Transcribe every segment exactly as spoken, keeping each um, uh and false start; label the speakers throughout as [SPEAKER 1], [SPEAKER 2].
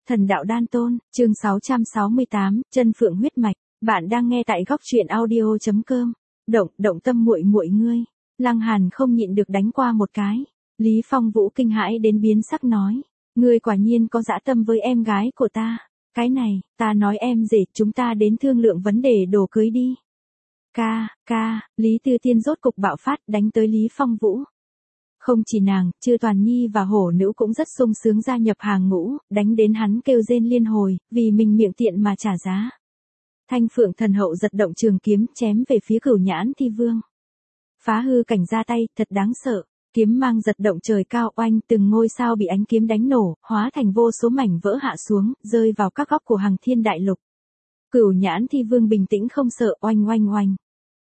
[SPEAKER 1] Thần đạo đan tôn, chương sáu trăm sáu mươi tám, chân phượng huyết mạch. Bạn đang nghe tại góc truyện audio chấm com. Động, động tâm muội muội ngươi. Lăng Hàn không nhịn được đánh qua một cái. Lý Phong Vũ kinh hãi đến biến sắc nói, ngươi quả nhiên có dã tâm với em gái của ta. Cái này, ta nói em rể, chúng ta đến thương lượng vấn đề đồ cưới đi. Ca, ca, Lý Tư Tiên rốt cục bạo phát đánh tới Lý Phong Vũ. Không chỉ nàng, Chư Toàn Nhi và Hổ Nữ cũng rất sung sướng gia nhập hàng ngũ, đánh đến hắn kêu rên liên hồi, vì mình miệng tiện mà trả giá. Thanh Phượng Thần Hậu giật động trường kiếm chém về phía Cửu Nhãn Thi Vương. Phá hư cảnh ra tay, thật đáng sợ. Kiếm mang giật động trời cao oanh, từng ngôi sao bị ánh kiếm đánh nổ, hóa thành vô số mảnh vỡ hạ xuống, rơi vào các góc của Hằng Thiên Đại Lục. Cửu Nhãn Thi Vương bình tĩnh không sợ, oanh oanh oanh.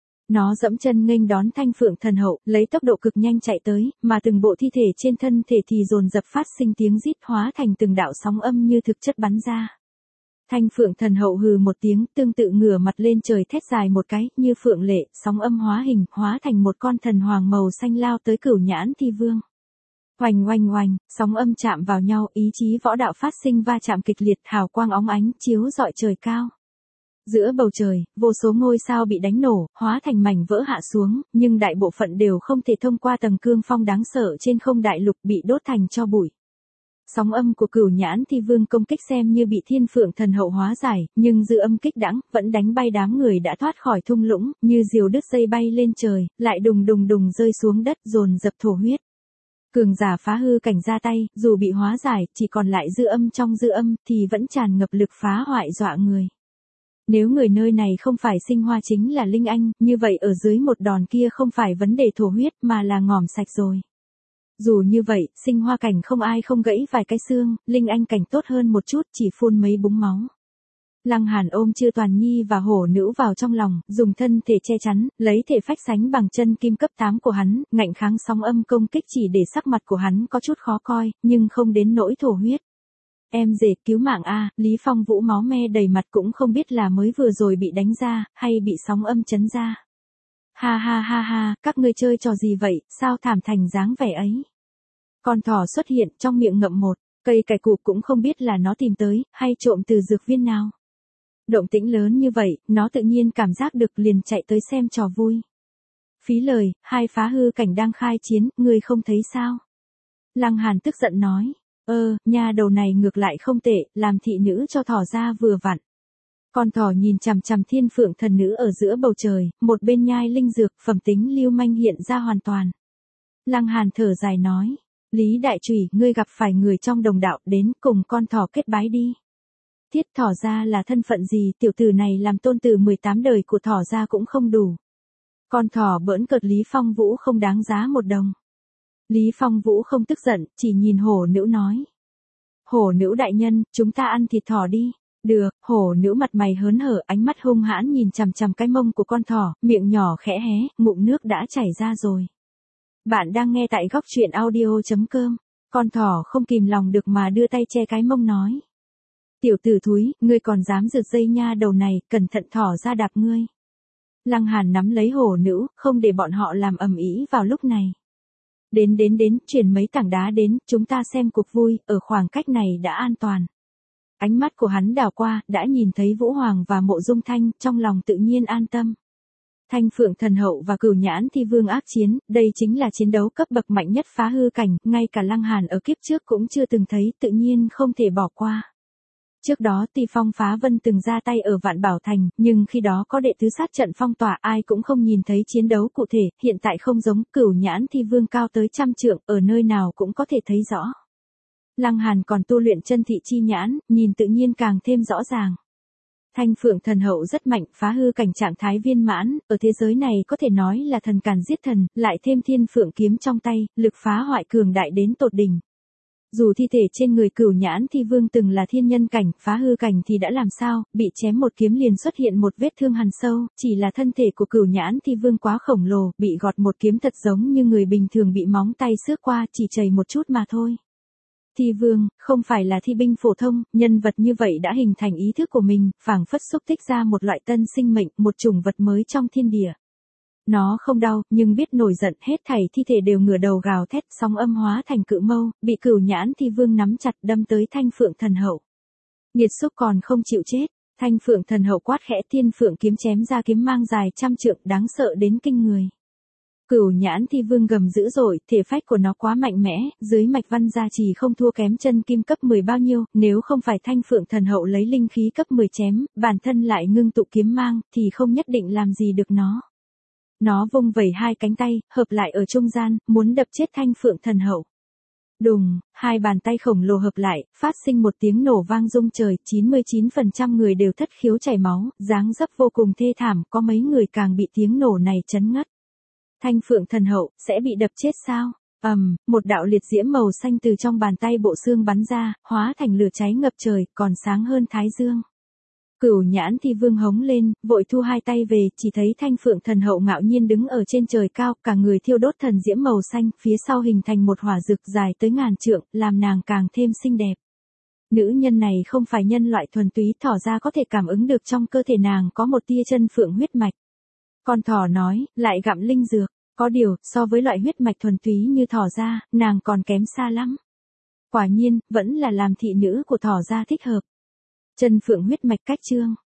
[SPEAKER 1] Nó dẫm chân nghênh đón Thanh Phượng Thần Hậu, lấy tốc độ cực nhanh chạy tới, mà từng bộ thi thể trên thân thể thì dồn dập phát sinh tiếng rít hóa thành từng đạo sóng âm như thực chất bắn ra. Thanh Phượng Thần Hậu hừ một tiếng, tương tự ngửa mặt lên trời thét dài một cái, như phượng lệ, sóng âm hóa hình, hóa thành một con thần hoàng màu xanh lao tới Cửu Nhãn Thi Vương. Oanh oanh oanh, sóng âm chạm vào nhau, ý chí võ đạo phát sinh va chạm kịch liệt, hào quang óng ánh chiếu rọi trời cao. Giữa bầu trời, vô số ngôi sao bị đánh nổ, hóa thành mảnh vỡ hạ xuống, nhưng đại bộ phận đều không thể thông qua tầng cương phong đáng sợ trên không đại lục, bị đốt thành tro bụi. Sóng âm của Cửu Nhãn Thi Vương công kích xem như bị Thiên Phượng Thần Hậu hóa giải, nhưng dư âm kích đãng, vẫn đánh bay đám người đã thoát khỏi thung lũng, như diều đứt dây bay lên trời, lại đùng đùng đùng rơi xuống đất, dồn dập thổ huyết. Cường giả phá hư cảnh ra tay, dù bị hóa giải, chỉ còn lại dư âm trong dư âm, thì vẫn tràn ngập lực phá hoại dọa người. Nếu người nơi này không phải sinh hoa chính là Linh Anh, như vậy ở dưới một đòn kia không phải vấn đề thổ huyết mà là ngòm sạch rồi. Dù như vậy, sinh hoa cảnh không ai không gãy vài cái xương, Linh Anh cảnh tốt hơn một chút, chỉ phun mấy búng máu. Lăng Hàn ôm Chư Toàn Nhi và Hổ Nữ vào trong lòng, dùng thân thể che chắn, lấy thể phách sánh bằng chân kim cấp tám của hắn, ngạnh kháng sóng âm công kích chỉ để sắc mặt của hắn có chút khó coi, nhưng không đến nỗi thổ huyết. Em rể cứu mạng a, Lý Phong Vũ máu me đầy mặt cũng không biết là mới vừa rồi bị đánh ra, hay bị sóng âm chấn ra. Ha ha ha ha, các ngươi chơi trò gì vậy, sao thảm thành dáng vẻ ấy. Con thỏ xuất hiện, trong miệng ngậm một cây cải cụp cũng không biết là nó tìm tới, hay trộm từ dược viên nào. Động tĩnh lớn như vậy, nó tự nhiên cảm giác được liền chạy tới xem trò vui. Phí lời, hai phá hư cảnh đang khai chiến, ngươi không thấy sao. Lăng Hàn tức giận nói. Ơ, nha đầu này ngược lại không tệ, làm thị nữ cho thỏ ra vừa vặn. Con thỏ nhìn chằm chằm Thiên Phượng Thần Nữ ở giữa bầu trời, một bên nhai linh dược, phẩm tính lưu manh hiện ra hoàn toàn. Lăng Hàn thở dài nói, Lý Đại Trùy, ngươi gặp phải người trong đồng đạo, đến cùng con thỏ kết bái đi. Thiết thỏ ra là thân phận gì, tiểu tử này làm tôn tử mười tám đời của thỏ ra cũng không đủ. Con thỏ bỡn cợt Lý Phong Vũ không đáng giá một đồng. Lý Phong Vũ không tức giận, chỉ nhìn Hổ Nữ nói. Hổ Nữ đại nhân, chúng ta ăn thịt thỏ đi. Được, Hổ Nữ mặt mày hớn hở, ánh mắt hung hãn nhìn chằm chằm cái mông của con thỏ, miệng nhỏ khẽ hé, ngụm nước đã chảy ra rồi. Bạn đang nghe tại góc truyện audio chấm com. Con thỏ không kìm lòng được mà đưa tay che cái mông nói. Tiểu tử thúi, ngươi còn dám rượt dây nha đầu này, cẩn thận thỏ ra đạp ngươi. Lăng Hàn nắm lấy Hổ Nữ, không để bọn họ làm ầm ĩ vào lúc này. Đến đến đến, chuyển mấy tảng đá đến, chúng ta xem cuộc vui, ở khoảng cách này đã an toàn. Ánh mắt của hắn đảo qua, đã nhìn thấy Vũ Hoàng và Mộ Dung Thanh, trong lòng tự nhiên an tâm. Thanh Phượng Thần Hậu và Cửu Nhãn Thi Vương ác chiến, đây chính là chiến đấu cấp bậc mạnh nhất phá hư cảnh, ngay cả Lăng Hàn ở kiếp trước cũng chưa từng thấy, tự nhiên không thể bỏ qua. Trước đó Ti Phong Phá Vân từng ra tay ở Vạn Bảo Thành, nhưng khi đó có đệ tứ sát trận phong tỏa, ai cũng không nhìn thấy chiến đấu cụ thể, hiện tại không giống, Cửu Nhãn Thi Vương cao tới trăm trượng, ở nơi nào cũng có thể thấy rõ. Lăng Hàn còn tu luyện chân thị chi nhãn, nhìn tự nhiên càng thêm rõ ràng. Thanh Phượng Thần Hậu rất mạnh, phá hư cảnh trạng thái viên mãn, ở thế giới này có thể nói là thần càn giết thần, lại thêm Thiên Phượng kiếm trong tay, lực phá hoại cường đại đến tột đỉnh. Dù thi thể trên người Cửu Nhãn Thi Vương từng là thiên nhân cảnh, phá hư cảnh thì đã làm sao, bị chém một kiếm liền xuất hiện một vết thương hằn sâu, chỉ là thân thể của Cửu Nhãn Thi Vương quá khổng lồ, bị gọt một kiếm thật giống như người bình thường bị móng tay xước qua, chỉ chảy một chút mà thôi. Thi Vương, không phải là thi binh phổ thông, nhân vật như vậy đã hình thành ý thức của mình, phảng phất xúc tích ra một loại tân sinh mệnh, một chủng vật mới trong thiên địa. Nó không đau, nhưng biết nổi giận, hết thảy thi thể đều ngửa đầu gào thét, sóng âm hóa thành cự mâu, bị Cửu Nhãn Thi Vương nắm chặt đâm tới Thanh Phượng Thần Hậu. Nghiệt xúc còn không chịu chết. Thanh Phượng Thần Hậu quát khẽ, Thiên Phượng kiếm chém ra kiếm mang dài trăm trượng đáng sợ đến kinh người. Cửu Nhãn Thi Vương gầm dữ dội, thể phách của nó quá mạnh mẽ, dưới mạch văn gia trì không thua kém chân kim cấp mười bao nhiêu, nếu không phải Thanh Phượng Thần Hậu lấy linh khí cấp mười chém, bản thân lại ngưng tụ kiếm mang, thì không nhất định làm gì được nó. Nó vung vẩy hai cánh tay, hợp lại ở trung gian, muốn đập chết Thanh Phượng Thần Hậu. Đùng, hai bàn tay khổng lồ hợp lại, phát sinh một tiếng nổ vang rung trời, chín mươi chín phần trăm người đều thất khiếu chảy máu, dáng dấp vô cùng thê thảm, có mấy người càng bị tiếng nổ này chấn ngất. Thanh Phượng Thần Hậu, sẽ bị đập chết sao? Ầm, um, một đạo liệt diễm màu xanh từ trong bàn tay bộ xương bắn ra, hóa thành lửa cháy ngập trời, còn sáng hơn thái dương. Cửu Nhãn Thi Vương hống lên, vội thu hai tay về, chỉ thấy Thanh Phượng Thần Hậu ngạo nhiên đứng ở trên trời cao, cả người thiêu đốt thần diễm màu xanh, phía sau hình thành một hỏa rực dài tới ngàn trượng, làm nàng càng thêm xinh đẹp. Nữ nhân này không phải nhân loại thuần túy, thỏ ra có thể cảm ứng được trong cơ thể nàng có một tia chân phượng huyết mạch. Con thỏ nói, lại gặm linh dược, có điều, so với loại huyết mạch thuần túy như thỏ ra, nàng còn kém xa lắm. Quả nhiên, vẫn là làm thị nữ của thỏ ra thích hợp. Chân phượng huyết mạch cách chương.